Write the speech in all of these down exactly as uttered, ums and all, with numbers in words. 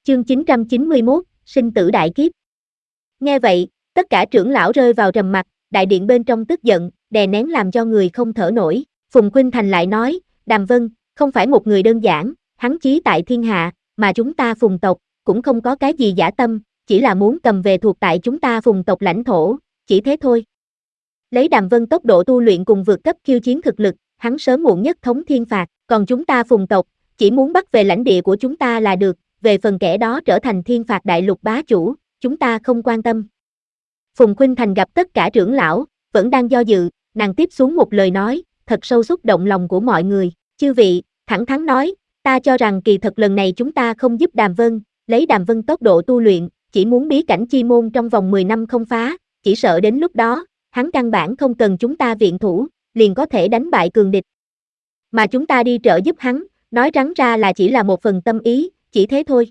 Chương chín trăm chín mươi mốt, sinh tử đại kiếp. Nghe vậy, tất cả trưởng lão rơi vào trầm mặc, đại điện bên trong tức giận, đè nén làm cho người không thở nổi. Phùng Khuynh Thành lại nói, Đàm Vân, không phải một người đơn giản, hắn chí tại thiên hạ, mà chúng ta Phùng tộc, cũng không có cái gì dã tâm, chỉ là muốn cầm về thuộc tại chúng ta Phùng tộc lãnh thổ, chỉ thế thôi. Lấy Đàm Vân tốc độ tu luyện cùng vượt cấp khiêu chiến thực lực, hắn sớm muộn nhất thống thiên phạt, còn chúng ta Phùng tộc, chỉ muốn bắt về lãnh địa của chúng ta là được, về phần kẻ đó trở thành thiên phạt đại lục bá chủ, chúng ta không quan tâm. Phùng Khuynh Thành gặp tất cả trưởng lão, vẫn đang do dự, nàng tiếp xuống một lời nói, thật sâu xúc động lòng của mọi người. Chư vị, thẳng thắn nói, ta cho rằng kỳ thật lần này chúng ta không giúp Đàm Vân, lấy Đàm Vân tốc độ tu luyện, chỉ muốn bí cảnh chi môn trong vòng mười năm không phá, chỉ sợ đến lúc đó, hắn căn bản không cần chúng ta viện thủ, liền có thể đánh bại cường địch. Mà chúng ta đi trợ giúp hắn, nói trắng ra là chỉ là một phần tâm ý, chỉ thế thôi.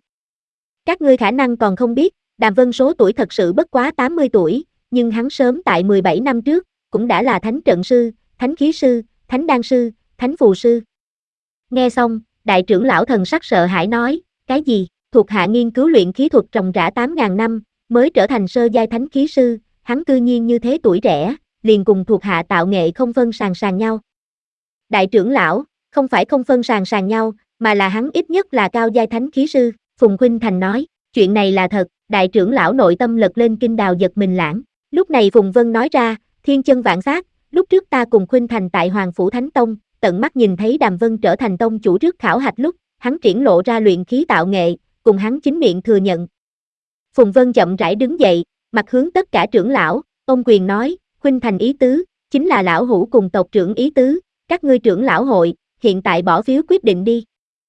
Các ngươi khả năng còn không biết, Đàm Vân số tuổi thật sự bất quá tám mươi tuổi, nhưng hắn sớm tại mười bảy năm trước, cũng đã là thánh trận sư, thánh khí sư, thánh đan sư, thánh phù sư. Nghe xong, đại trưởng lão thần sắc sợ hãi nói, cái gì, thuộc hạ nghiên cứu luyện khí thuật trồng rã tám ngàn năm, mới trở thành sơ giai thánh khí sư, hắn cư nhiên như thế tuổi trẻ, liền cùng thuộc hạ tạo nghệ không phân sàng sàng nhau. Đại trưởng lão, không phải không phân sàng sàng nhau, mà là hắn ít nhất là cao giai thánh khí sư, Phùng Khuynh Thành nói, chuyện này là thật, đại trưởng lão nội tâm lật lên kinh đào giật mình lãng. Lúc này Phùng Vân nói ra, thiên chân vạn sát, lúc trước ta cùng Khuynh Thành tại Hoàng Phủ Thánh Tông, tận mắt nhìn thấy Đàm Vân trở thành tông chủ trước khảo hạch lúc, hắn triển lộ ra luyện khí tạo nghệ, cùng hắn chính miệng thừa nhận. Phùng Vân chậm rãi đứng dậy, mặt hướng tất cả trưởng lão, ông quyền nói, Khuynh Thành ý tứ, chính là lão hữu cùng tộc trưởng ý tứ, các ngươi trưởng lão hội, hiện tại bỏ phiếu quyết định đi.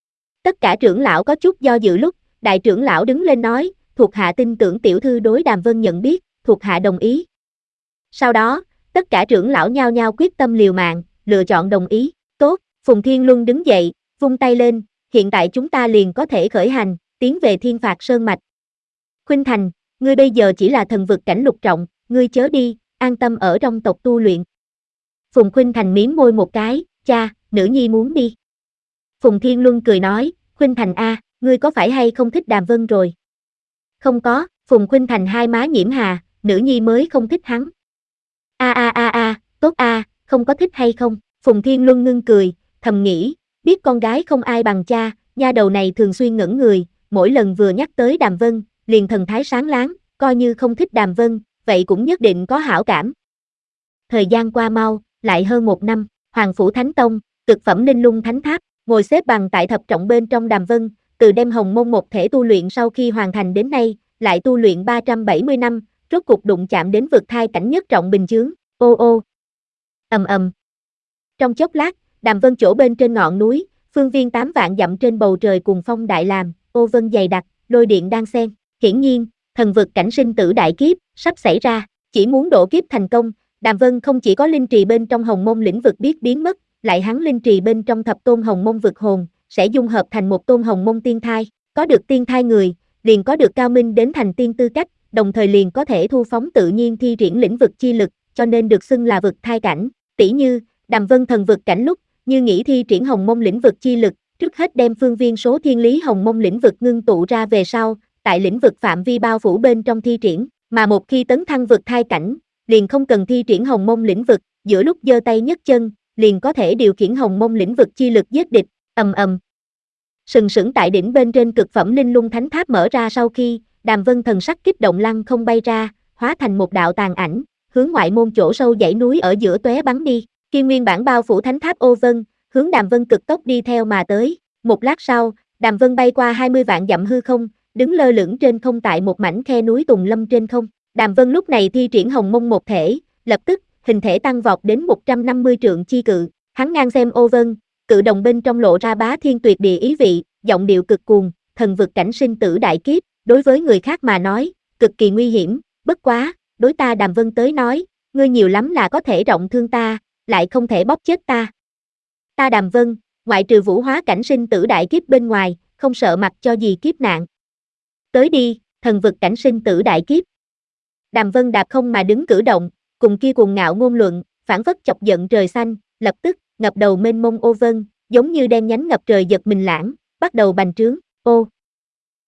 Tất cả trưởng lão có chút do dự lúc, đại trưởng lão đứng lên nói, thuộc hạ tin tưởng tiểu thư đối Đàm Vân nhận biết, thuộc hạ đồng ý. Sau đó, tất cả trưởng lão nhao nhao quyết tâm liều mạng, lựa chọn đồng ý. Tốt, Phùng Thiên Luân đứng dậy, vung tay lên, hiện tại chúng ta liền có thể khởi hành, tiến về thiên phạt sơn mạch. Khuynh Thành, ngươi bây giờ chỉ là thần vực cảnh lục trọng, ngươi chớ đi, an tâm ở trong tộc tu luyện. Phùng Khuynh Thành mím môi một cái, cha, nữ nhi muốn đi. Phùng Thiên Luân cười nói, Khuynh Thành a, ngươi có phải hay không thích Đàm Vân rồi? Không có, Phùng Khuynh Thành hai má nhiễm hà, nữ nhi mới không thích hắn. A a a a, tốt a, không có thích hay không? Phùng Thiên Luân ngưng cười, thầm nghĩ, biết con gái không ai bằng cha, nha đầu này thường xuyên ngẩn người, mỗi lần vừa nhắc tới Đàm Vân, liền thần thái sáng láng, coi như không thích Đàm Vân, vậy cũng nhất định có hảo cảm. Thời gian qua mau, lại hơn một năm, Hoàng Phủ Thánh Tông, cực phẩm Ninh Lung Thánh Tháp, ngồi xếp bằng tại thập trọng bên trong Đàm Vân, từ đem hồng môn một thể tu luyện sau khi hoàn thành đến nay, lại tu luyện ba trăm bảy mươi năm, rốt cục đụng chạm đến vực thai cảnh nhất trọng bình chướng, ô ô. Ầm ầm. Trong chốc lát, Đàm Vân chỗ bên trên ngọn núi, phương viên tám vạn dặm trên bầu trời cùng phong đại làm, ô vân dày đặc, lôi điện đang xen. Hiển nhiên, thần vực cảnh sinh tử đại kiếp sắp xảy ra, chỉ muốn độ kiếp thành công, Đàm Vân không chỉ có linh trì bên trong hồng môn lĩnh vực biết biến mất, lại hắn linh trì bên trong thập tôn hồng môn vực hồn, sẽ dung hợp thành một tôn hồng môn tiên thai, có được tiên thai người, liền có được cao minh đến thành tiên tư cách, đồng thời liền có thể thu phóng tự nhiên thi triển lĩnh vực chi lực, cho nên được xưng là vực thai cảnh. Tỷ như, Đàm Vân thần vực cảnh lúc, như nghĩ thi triển hồng môn lĩnh vực chi lực, trước hết đem phương viên số thiên lý hồng môn lĩnh vực ngưng tụ ra về sau, tại lĩnh vực phạm vi bao phủ bên trong thi triển, mà một khi tấn thăng vực thai cảnh, liền không cần thi triển hồng môn lĩnh vực, giữa lúc giơ tay nhấc chân, liền có thể điều khiển hồng môn lĩnh vực chi lực giết địch, ầm ầm. Sừng sững tại đỉnh bên trên cực phẩm Ninh Lung Thánh Tháp mở ra sau khi, Đàm Vân thần sắc kích động lăng không bay ra, hóa thành một đạo tàn ảnh, hướng ngoại môn chỗ sâu dãy núi ở giữa tóe bắn đi. Kim nguyên bản bao phủ thánh tháp ô vân, hướng Đàm Vân cực tốc đi theo mà tới. Một lát sau, Đàm Vân bay qua hai mươi vạn dặm hư không, đứng lơ lửng trên không tại một mảnh khe núi tùng lâm trên không. Đàm Vân lúc này thi triển hồng môn một thể, lập tức, hình thể tăng vọt đến một trăm năm mươi trượng chi cự. Hắn ngang xem ô vân, cự đồng bên trong lộ ra bá thiên tuyệt địa ý vị, giọng điệu cực cuồng, thần vực cảnh sinh tử đại kiếp, đối với người khác mà nói, cực kỳ nguy hiểm, bất quá, đối ta Đàm Vân tới nói, ngươi nhiều lắm là có thể trọng thương ta, lại không thể bóp chết ta. Ta Đàm Vân, ngoại trừ vũ hóa cảnh sinh tử đại kiếp bên ngoài, không sợ mặc cho gì kiếp nạn. Tới đi, thần vực cảnh sinh tử đại kiếp. Đàm Vân đạp không mà đứng cử động, cùng kia cuồng ngạo ngôn luận, phản phất chọc giận trời xanh, lập tức, ngập đầu mênh mông ô vân, giống như đen nhánh ngập trời giật mình lãng, bắt đầu bành trướng, ô.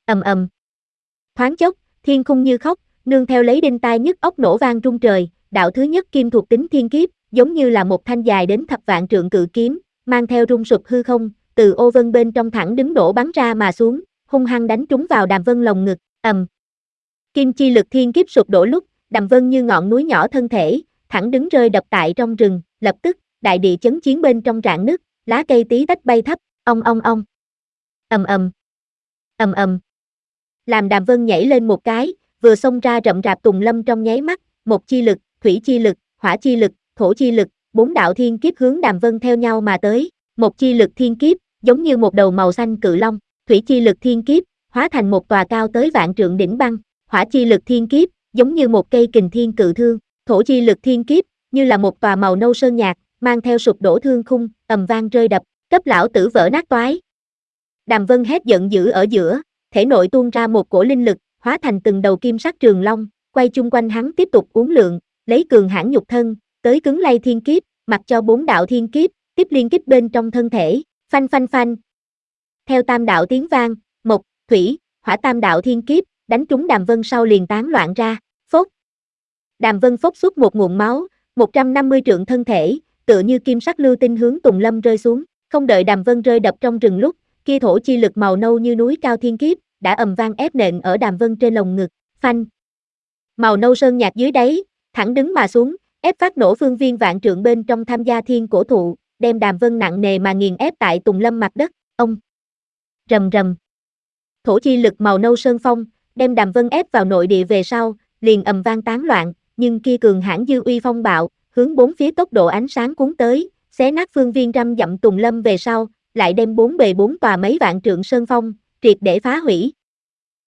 Ầm ầm. Thoáng chốc, thiên khung như khóc, nương theo lấy đinh tai nhức óc nổ vang rung trời, đạo thứ nhất kim thuộc tính thiên kiếp, giống như là một thanh dài đến thập vạn trượng cự kiếm, mang theo rung sụp hư không, từ ô vân bên trong thẳng đứng đổ bắn ra mà xuống, hung hăng đánh trúng vào Đàm Vân lồng ngực, ầm. Kim chi lực thiên kiếp sụp đổ lúc, Đàm Vân như ngọn núi nhỏ thân thể, thẳng đứng rơi đập tại trong rừng, lập tức, đại địa chấn chiến bên trong rạn nứt, lá cây tí tách bay thấp, ong ong ong. Ầm ầm. Ầm ầm. Làm Đàm Vân nhảy lên một cái, vừa xông ra rậm rạp tùng lâm trong nháy mắt, một chi lực, thủy chi lực, hỏa chi lực, thổ chi lực, bốn đạo thiên kiếp hướng Đàm Vân theo nhau mà tới, một chi lực thiên kiếp, giống như một đầu màu xanh cự long, thủy chi lực thiên kiếp, hóa thành một tòa cao tới vạn trượng đỉnh băng, hỏa chi lực thiên kiếp, giống như một cây kình thiên cự thương, thổ chi lực thiên kiếp, như là một tòa màu nâu sơn nhạt, mang theo sụp đổ thương khung, ầm vang rơi đập, cấp lão tử vỡ nát toái. Đàm Vân hét giận dữ ở giữa, thể nội tuôn ra một cổ linh lực, hóa thành từng đầu kim sắc trường long, quay chung quanh hắn tiếp tục uốn lượn, lấy cường hãn nhục thân, tới cứng lay thiên kiếp, mặc cho bốn đạo thiên kiếp, tiếp liên kích bên trong thân thể, phanh phanh phanh. Theo tam đạo tiếng vang, một, thủy, hỏa tam đạo thiên kiếp, đánh trúng Đàm Vân sau liền tán loạn ra, phốt. Đàm Vân phốc xuất một nguồn máu, một trăm năm mươi trượng thân thể, tựa như kim sắc lưu tinh hướng Tùng Lâm rơi xuống, không đợi Đàm Vân rơi đập trong rừng lúc, kia thổ chi lực màu nâu như núi cao thiên kiếp, đã ầm vang ép nện ở Đàm Vân trên lồng ngực, phanh. Màu nâu sơn nhạt dưới đáy, thẳng đứng mà xuống, ép phát nổ phương viên vạn trượng bên trong tham gia thiên cổ thụ, đem Đàm Vân nặng nề mà nghiền ép tại Tùng Lâm mặt đất, ông. Rầm rầm. Thổ chi lực màu nâu sơn phong, đem Đàm Vân ép vào nội địa về sau, liền ầm vang tán loạn, nhưng kia cường hãn dư uy phong bạo, hướng bốn phía tốc độ ánh sáng cuốn tới, xé nát phương viên trăm dặm Tùng Lâm về sau, lại đem bốn bề bốn tòa mấy vạn trượng sơn phong, triệt để phá hủy.